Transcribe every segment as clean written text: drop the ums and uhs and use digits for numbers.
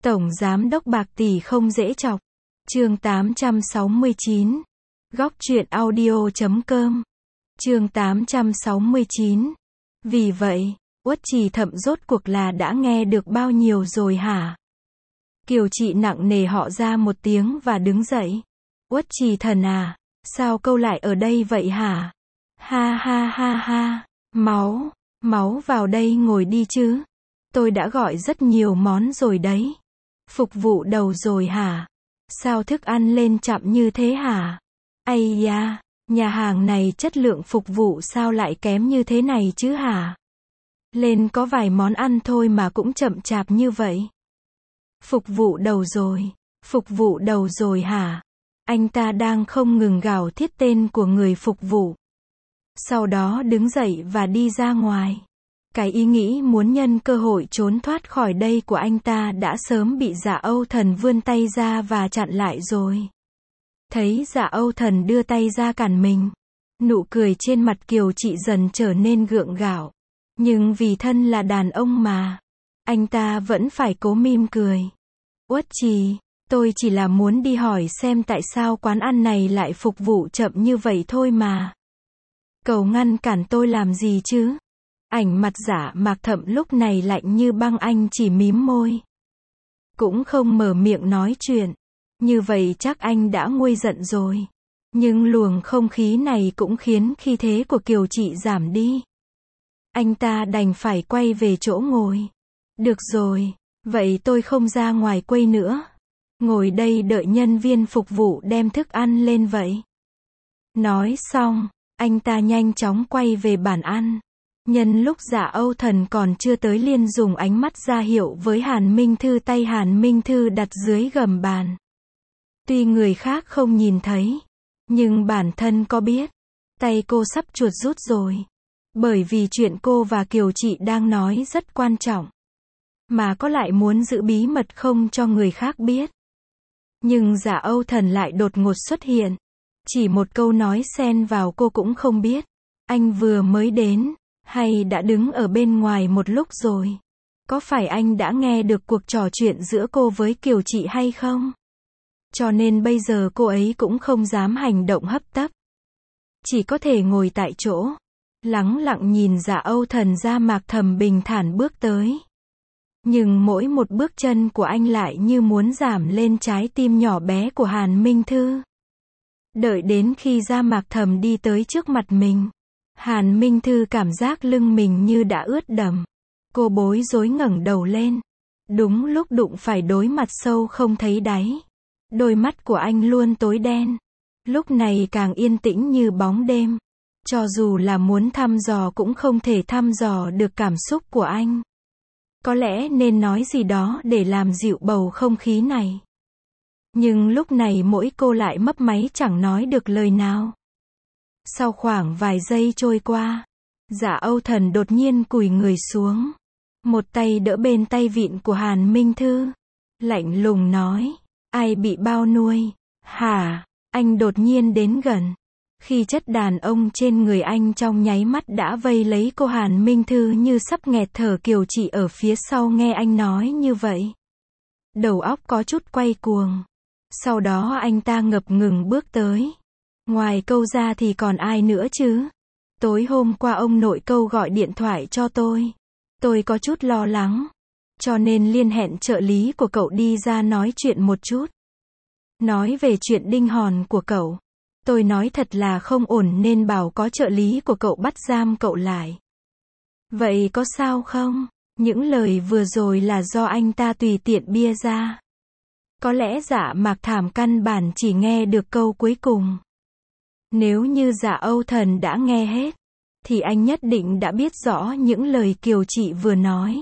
Tổng giám đốc bạc tỷ không dễ chọc. Chương 869. Góc truyện audio.com. Chương 869. Vì vậy, Uất Trì Thậm rốt cuộc là đã nghe được bao nhiêu rồi hả? Kiều Trị nặng nề họ ra một tiếng và đứng dậy. Uất Trì Thần à, sao câu lại ở đây vậy hả? Ha ha ha ha, máu vào đây ngồi đi chứ. Tôi đã gọi rất nhiều món rồi đấy. Phục vụ đầu rồi hả? Sao thức ăn lên chậm như thế hả? Ây da, nhà hàng này chất lượng phục vụ sao lại kém như thế này chứ hả? Lên có vài món ăn thôi mà cũng chậm chạp như vậy. Phục vụ đầu rồi hả? Anh ta đang không ngừng gào thét tên của người phục vụ. Sau đó đứng dậy và đi ra ngoài. Cái ý nghĩ muốn nhân cơ hội trốn thoát khỏi đây của anh ta đã sớm bị Dạ Âu Thần vươn tay ra và chặn lại rồi. Thấy Dạ Âu Thần đưa tay ra cản mình, nụ cười trên mặt Kiều Trị dần trở nên gượng gạo. Nhưng vì thân là đàn ông mà, anh ta vẫn phải cố mỉm cười. Uất Trì, tôi chỉ là muốn đi hỏi xem tại sao quán ăn này lại phục vụ chậm như vậy thôi mà. Cậu ngăn cản tôi làm gì chứ? Ảnh mặt Dạ Mạc Thậm lúc này lạnh như băng, anh chỉ mím môi. Cũng không mở miệng nói chuyện. Như vậy chắc anh đã nguôi giận rồi. Nhưng luồng không khí này cũng khiến khí thế của Kiều Trị giảm đi. Anh ta đành phải quay về chỗ ngồi. Được rồi, vậy tôi không ra ngoài quầy nữa. Ngồi đây đợi nhân viên phục vụ đem thức ăn lên vậy. Nói xong, anh ta nhanh chóng quay về bàn ăn. Nhân lúc Dạ Âu Thần còn chưa tới liền dùng ánh mắt ra hiệu với Hàn Minh Thư, tay Hàn Minh Thư đặt dưới gầm bàn. Tuy người khác không nhìn thấy, nhưng bản thân có biết, tay cô sắp chuột rút rồi. Bởi vì chuyện cô và Kiều Trị đang nói rất quan trọng. Mà có lại muốn giữ bí mật không cho người khác biết. Nhưng Dạ Âu Thần lại đột ngột xuất hiện. Chỉ một câu nói xen vào cô cũng không biết. Anh vừa mới đến, hay đã đứng ở bên ngoài một lúc rồi? Có phải anh đã nghe được cuộc trò chuyện giữa cô với Kiều Trị hay không? Cho nên bây giờ cô ấy cũng không dám hành động hấp tấp. Chỉ có thể ngồi tại chỗ, lắng lặng nhìn Dạ Âu Thần Dạ Mạc Thầm bình thản bước tới. Nhưng mỗi một bước chân của anh lại như muốn giảm lên trái tim nhỏ bé của Hàn Minh Thư. Đợi đến khi Dạ Mạc Thầm đi tới trước mặt mình, Hàn Minh Thư cảm giác lưng mình như đã ướt đẫm. Cô bối rối ngẩng đầu lên. Đúng lúc đụng phải đối mặt sâu không thấy đáy. Đôi mắt của anh luôn tối đen. Lúc này càng yên tĩnh như bóng đêm. Cho dù là muốn thăm dò cũng không thể thăm dò được cảm xúc của anh. Có lẽ nên nói gì đó để làm dịu bầu không khí này. Nhưng lúc này mỗi cô lại mấp máy chẳng nói được lời nào. Sau khoảng vài giây trôi qua, Dạ Âu Thần đột nhiên cúi người xuống. Một tay đỡ bên tay vịn của Hàn Minh Thư. Lạnh lùng nói, ai bị bao nuôi, hả? Anh đột nhiên đến gần. Khi chất đàn ông trên người anh trong nháy mắt đã vây lấy cô Hàn Minh Thư như sắp nghẹt thở. Kiều Trị ở phía sau nghe anh nói như vậy. Đầu óc có chút quay cuồng. Sau đó anh ta ngập ngừng bước tới. Ngoài câu ra thì còn ai nữa chứ? Tối hôm qua ông nội câu gọi điện thoại cho tôi. Tôi có chút lo lắng. Cho nên liên hẹn trợ lý của cậu đi ra nói chuyện một chút. Nói về chuyện đinh hòn của cậu. Tôi nói thật là không ổn nên bảo có trợ lý của cậu bắt giam cậu lại. Vậy có sao không? Những lời vừa rồi là do anh ta tùy tiện bia ra. Có lẽ Dạ Mạc Thảm căn bản chỉ nghe được câu cuối cùng. Nếu như Dạ Âu Thần đã nghe hết, thì anh nhất định đã biết rõ những lời Kiều Trị vừa nói.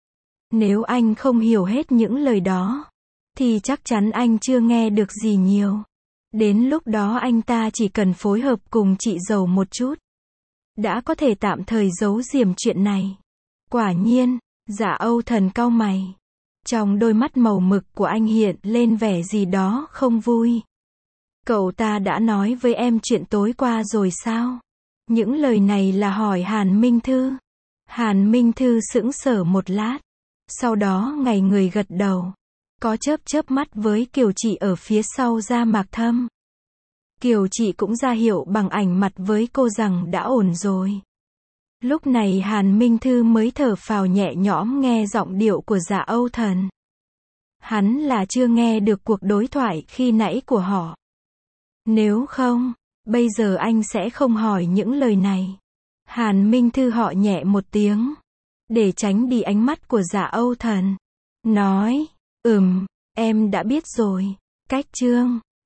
Nếu anh không hiểu hết những lời đó, thì chắc chắn anh chưa nghe được gì nhiều. Đến lúc đó anh ta chỉ cần phối hợp cùng chị dâu một chút, đã có thể tạm thời giấu giếm chuyện này. Quả nhiên, Dạ Âu Thần cau mày. Trong đôi mắt màu mực của anh hiện lên vẻ gì đó không vui. Cậu ta đã nói với em chuyện tối qua rồi sao? Những lời này là hỏi Hàn Minh Thư. Hàn Minh Thư sững sờ một lát. Sau đó ngây người gật đầu. có chớp chớp mắt với Kiều Chị ở phía sau ra Mạc Thâm. Kiều Chị cũng ra hiệu bằng ảnh mặt với cô rằng đã ổn rồi. Lúc này Hàn Minh Thư mới thở phào nhẹ nhõm nghe giọng điệu của Dạ Âu Thần. Hắn là chưa nghe được cuộc đối thoại khi nãy của họ. Nếu không, bây giờ anh sẽ không hỏi những lời này. Hàn Minh Thư họ nhẹ một tiếng, để tránh đi ánh mắt của Dạ Âu Thần. Nói, em đã biết rồi. Cách chương